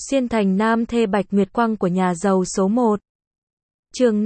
Xuyên thành nam thê Bạch Nguyệt Quang của nhà giàu số 1. Chương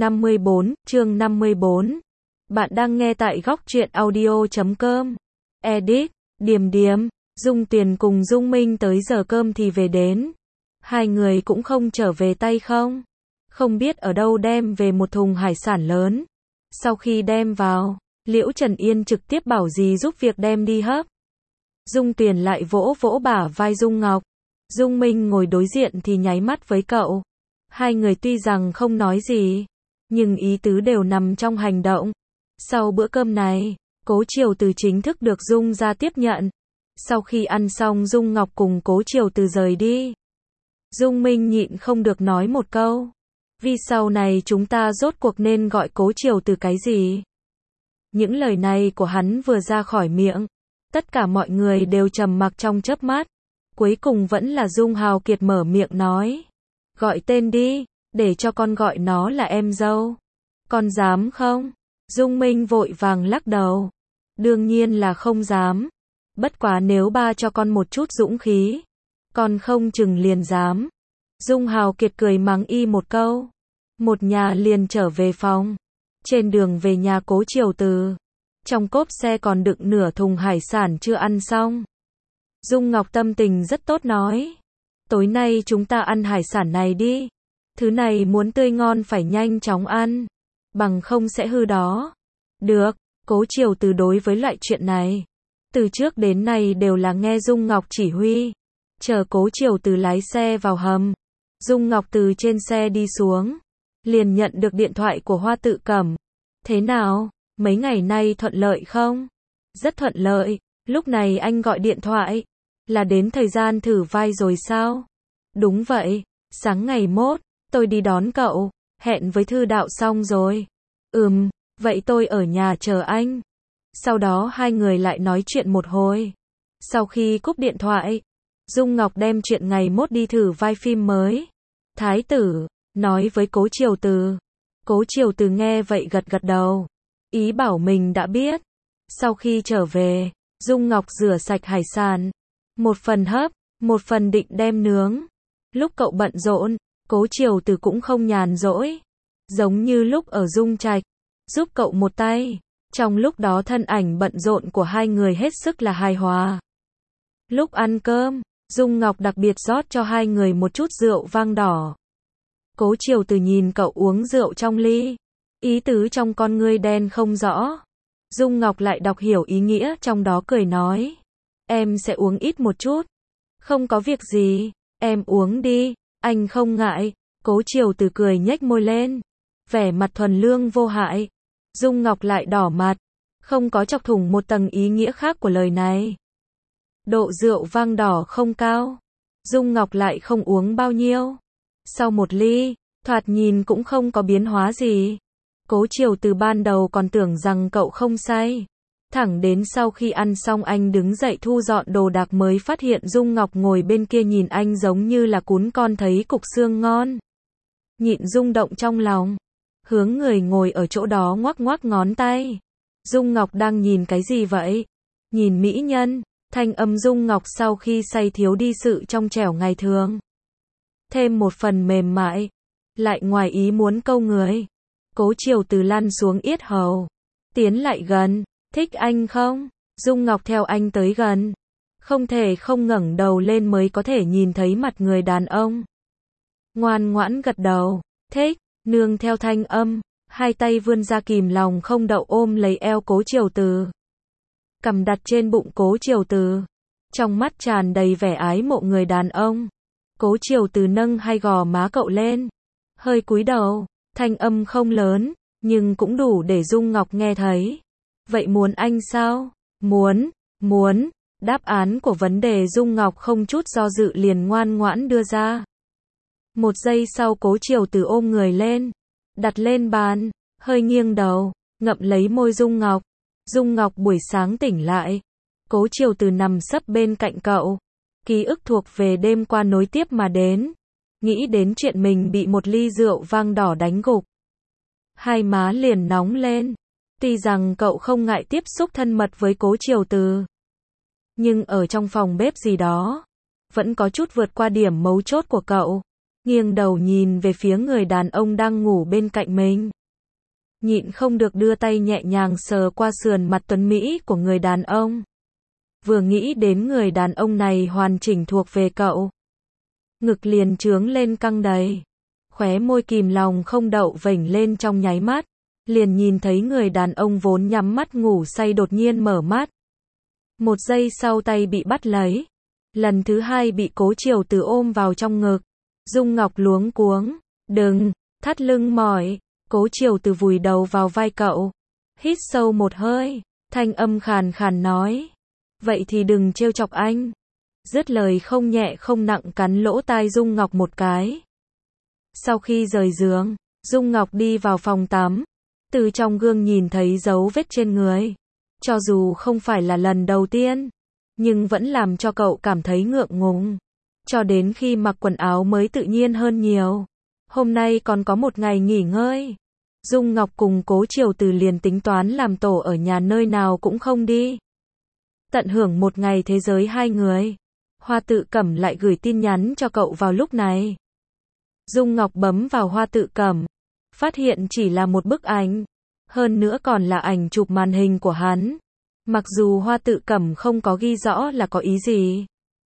54. Bạn đang nghe tại góc truyện audio.com. Edit, Điềm Điềm, Dung Tuyền cùng Dung Minh tới giờ cơm thì về đến. Hai người cũng không trở về tay không. Không biết ở đâu đem về một thùng hải sản lớn. Sau khi đem vào, Liễu Trần Yên trực tiếp bảo dì giúp việc đem đi hấp. Dung Tuyền lại vỗ vỗ bả vai Dung Ngọc. Dung Minh ngồi đối diện thì nháy mắt với cậu. Hai người tuy rằng không nói gì, nhưng ý tứ đều nằm trong hành động. Sau bữa cơm này, Cố Triều Từ chính thức được Dung ra tiếp nhận. Sau khi ăn xong Dung Ngọc cùng Cố Triều Từ rời đi. Dung Minh nhịn không được nói một câu. Vì sau này chúng ta rốt cuộc nên gọi Cố Triều Từ cái gì? Những lời này của hắn vừa ra khỏi miệng, tất cả mọi người đều trầm mặc trong chớp mắt. Cuối cùng vẫn là Dung Hào Kiệt mở miệng nói. Gọi tên đi, để cho con gọi nó là em dâu. Con dám không? Dung Minh vội vàng lắc đầu. Đương nhiên là không dám. Bất quá nếu ba cho con một chút dũng khí, con không chừng liền dám. Dung Hào Kiệt cười mắng y một câu. Một nhà liền trở về phòng. Trên đường về nhà Cố Triều Từ, trong cốp xe còn đựng nửa thùng hải sản chưa ăn xong. Dung Ngọc tâm tình rất tốt nói. Tối nay chúng ta ăn hải sản này đi. Thứ này muốn tươi ngon phải nhanh chóng ăn. Bằng không sẽ hư đó. Được, Cố Triều Từ đối với loại chuyện này. Từ trước đến nay đều là nghe Dung Ngọc chỉ huy. Chờ Cố Triều Từ lái xe vào hầm. Dung Ngọc từ trên xe đi xuống. Liền nhận được điện thoại của Hoa Tự Cẩm. Thế nào, mấy ngày nay thuận lợi không? Rất thuận lợi. Lúc này anh gọi điện thoại, là đến thời gian thử vai rồi sao? Đúng vậy, sáng ngày mốt, tôi đi đón cậu, hẹn với Thư Đạo xong rồi. Vậy tôi ở nhà chờ anh. Sau đó hai người lại nói chuyện một hồi. Sau khi cúp điện thoại, Dung Ngọc đem chuyện ngày mốt đi thử vai phim mới. Thái tử, nói với Cố Triều Từ. Cố Triều Từ nghe vậy gật gật đầu. Ý bảo mình đã biết. Sau khi trở về, Dung Ngọc rửa sạch hải sản. Một phần hấp, một phần định đem nướng. Lúc cậu bận rộn, Cố Triều Từ cũng không nhàn rỗi. Giống như lúc ở Dung Trạch, giúp cậu một tay. Trong lúc đó thân ảnh bận rộn của hai người hết sức là hài hòa. Lúc ăn cơm, Dung Ngọc đặc biệt rót cho hai người một chút rượu vang đỏ. Cố Triều Từ nhìn cậu uống rượu trong ly. Ý tứ trong con ngươi đen không rõ. Dung Ngọc lại đọc hiểu ý nghĩa trong đó cười nói. Em sẽ uống ít một chút. Không có việc gì, em uống đi, anh không ngại. Cố Triều Từ cười nhếch môi lên. Vẻ mặt thuần lương vô hại. Dung Ngọc lại đỏ mặt. Không có chọc thủng một tầng ý nghĩa khác của lời này. Độ rượu vang đỏ không cao. Dung Ngọc lại không uống bao nhiêu. Sau một ly, thoạt nhìn cũng không có biến hóa gì. Cố Triều Từ ban đầu còn tưởng rằng cậu không say. Thẳng đến sau khi ăn xong anh đứng dậy thu dọn đồ đạc mới phát hiện Dung Ngọc ngồi bên kia nhìn anh giống như là cún con thấy cục xương ngon. Nhịn rung động trong lòng. Hướng người ngồi ở chỗ đó ngoắc ngoắc ngón tay. Dung Ngọc đang nhìn cái gì vậy? Nhìn mỹ nhân. Thanh âm Dung Ngọc sau khi say thiếu đi sự trong trẻo ngày thường. Thêm một phần mềm mại. Lại ngoài ý muốn câu người. Cố Triều Từ lăn xuống yết hầu. Tiến lại gần. Thích anh không? Dung Ngọc theo anh tới gần. Không thể không ngẩng đầu lên mới có thể nhìn thấy mặt người đàn ông. Ngoan ngoãn gật đầu. Thích. Nương theo thanh âm. Hai tay vươn ra kìm lòng không đậu ôm lấy eo Cố Triều Từ. Cằm đặt trên bụng Cố Triều Từ. Trong mắt tràn đầy vẻ ái mộ người đàn ông. Cố Triều Từ nâng hai gò má cậu lên. Hơi cúi đầu. Thanh âm không lớn, nhưng cũng đủ để Dung Ngọc nghe thấy. Vậy muốn anh sao? Muốn. Đáp án của vấn đề Dung Ngọc không chút do dự liền ngoan ngoãn đưa ra. Một giây sau Cố Triều Từ ôm người lên. Đặt lên bàn, hơi nghiêng đầu, ngậm lấy môi Dung Ngọc. Dung Ngọc buổi sáng tỉnh lại. Cố Triều Từ nằm sấp bên cạnh cậu. Ký ức thuộc về đêm qua nối tiếp mà đến. Nghĩ đến chuyện mình bị một ly rượu vang đỏ đánh gục. Hai má liền nóng lên. Tuy rằng cậu không ngại tiếp xúc thân mật với Cố Triều Từ. Nhưng ở trong phòng bếp gì đó, vẫn có chút vượt qua điểm mấu chốt của cậu. Nghiêng đầu nhìn về phía người đàn ông đang ngủ bên cạnh mình. Nhịn không được đưa tay nhẹ nhàng sờ qua sườn mặt tuấn mỹ của người đàn ông. Vừa nghĩ đến người đàn ông này hoàn chỉnh thuộc về cậu, ngực liền trướng lên căng đầy. Khóe môi kìm lòng không đậu vểnh lên trong nháy mắt. Liền nhìn thấy người đàn ông vốn nhắm mắt ngủ say đột nhiên mở mắt. Một giây sau tay bị bắt lấy. Lần thứ hai bị Cố Triều Từ ôm vào trong ngực. Dung Ngọc luống cuống. Đừng, thắt lưng mỏi. Cố Triều Từ vùi đầu vào vai cậu. Hít sâu một hơi. Thanh âm khàn khàn nói. Vậy thì đừng trêu chọc anh. Dứt lời không nhẹ không nặng cắn lỗ tai Dung Ngọc một cái. Sau khi rời giường, Dung Ngọc đi vào phòng tắm. Từ trong gương nhìn thấy dấu vết trên người. Cho dù không phải là lần đầu tiên, nhưng vẫn làm cho cậu cảm thấy ngượng ngùng. Cho đến khi mặc quần áo mới tự nhiên hơn nhiều. Hôm nay còn có một ngày nghỉ ngơi. Dung Ngọc cùng Cố Triều Từ liền tính toán làm tổ ở nhà nơi nào cũng không đi. Tận hưởng một ngày thế giới hai người. Hoa Tự Cẩm lại gửi tin nhắn cho cậu vào lúc này. Dung Ngọc bấm vào Hoa Tự Cẩm. Phát hiện chỉ là một bức ảnh. Hơn nữa còn là ảnh chụp màn hình của hắn. Mặc dù Hoa Tự Cẩm không có ghi rõ là có ý gì.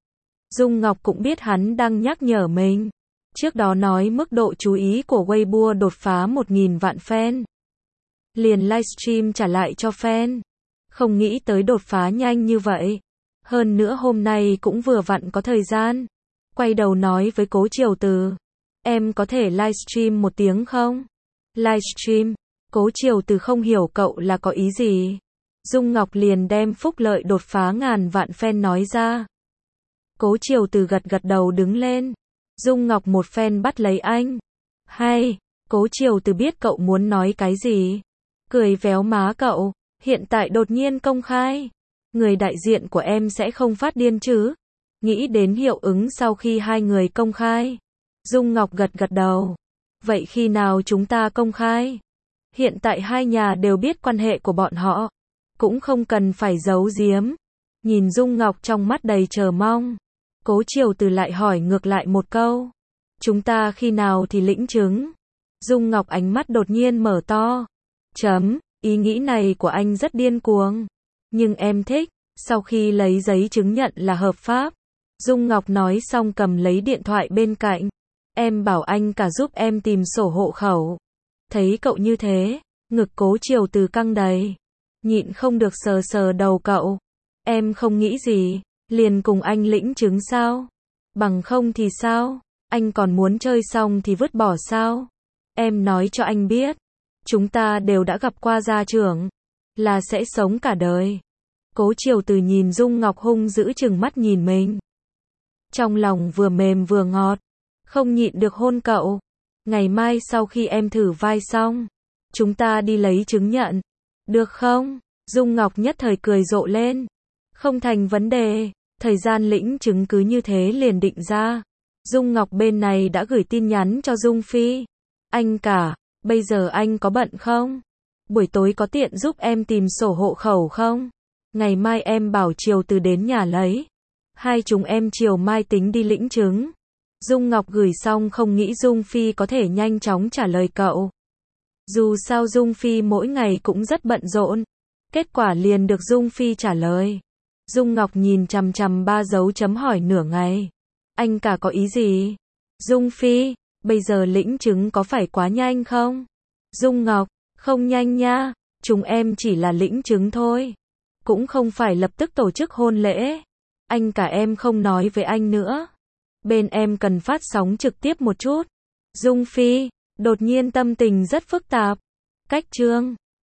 Dung Ngọc cũng biết hắn đang nhắc nhở mình. Trước đó nói mức độ chú ý của Weibo đột phá 1.000 vạn fan. Liền livestream trả lại cho fan. Không nghĩ tới đột phá nhanh như vậy. Hơn nữa hôm nay cũng vừa vặn có thời gian. Quay đầu nói với Cố Triều Từ. Em có thể livestream 1 tiếng không? Livestream. Cố Triều Từ không hiểu cậu là có ý gì. Dung Ngọc liền đem phúc lợi đột phá 1.000 vạn fan nói ra. Cố Triều Từ gật gật đầu đứng lên. Dung Ngọc một phen bắt lấy anh. Hay, Cố Triều Từ biết cậu muốn nói cái gì. Cười véo má cậu. Hiện tại đột nhiên công khai. Người đại diện của em sẽ không phát điên chứ? Nghĩ đến hiệu ứng sau khi hai người công khai. Dung Ngọc gật gật đầu. Vậy khi nào chúng ta công khai? Hiện tại hai nhà đều biết quan hệ của bọn họ. Cũng không cần phải giấu giếm. Nhìn Dung Ngọc trong mắt đầy chờ mong. Cố Triều Từ lại hỏi ngược lại một câu. Chúng ta khi nào thì lĩnh chứng? Dung Ngọc ánh mắt đột nhiên mở to. Ý nghĩ này của anh rất điên cuồng. Nhưng em thích. Sau khi lấy giấy chứng nhận là hợp pháp. Dung Ngọc nói xong cầm lấy điện thoại bên cạnh. Em bảo anh cả giúp em tìm sổ hộ khẩu. Thấy cậu như thế, ngực Cố Triều Từ căng đầy. Nhịn không được sờ sờ đầu cậu. Em không nghĩ gì, liền cùng anh lĩnh chứng sao? Bằng không thì sao? Anh còn muốn chơi xong thì vứt bỏ sao? Em nói cho anh biết. Chúng ta đều đã gặp qua gia trưởng. Là sẽ sống cả đời. Cố Triều Từ nhìn Dung Ngọc hung dữ chừng mắt nhìn mình. Trong lòng vừa mềm vừa ngọt. Không nhịn được hôn cậu. Ngày mai sau khi em thử vai xong, chúng ta đi lấy chứng nhận. Được không? Dung Ngọc nhất thời cười rộ lên. Không thành vấn đề. Thời gian lĩnh chứng cứ như thế liền định ra. Dung Ngọc bên này đã gửi tin nhắn cho Dung Phi. Anh cả, bây giờ anh có bận không? Buổi tối có tiện giúp em tìm sổ hộ khẩu không? Ngày mai em bảo Triều Từ đến nhà lấy. Hai chúng em chiều mai tính đi lĩnh chứng. Dung Ngọc gửi xong không nghĩ Dung Phi có thể nhanh chóng trả lời cậu. Dù sao Dung Phi mỗi ngày cũng rất bận rộn. Kết quả liền được Dung Phi trả lời. Dung Ngọc nhìn chằm chằm 3 dấu chấm hỏi nửa ngày. Anh cả có ý gì? Dung Phi, bây giờ lĩnh chứng có phải quá nhanh không? Dung Ngọc, không nhanh nha. Chúng em chỉ là lĩnh chứng thôi. Cũng không phải lập tức tổ chức hôn lễ. Anh cả em không nói với anh nữa. Bên em cần phát sóng trực tiếp một chút. Dung Phi, đột nhiên tâm tình rất phức tạp. Cách chương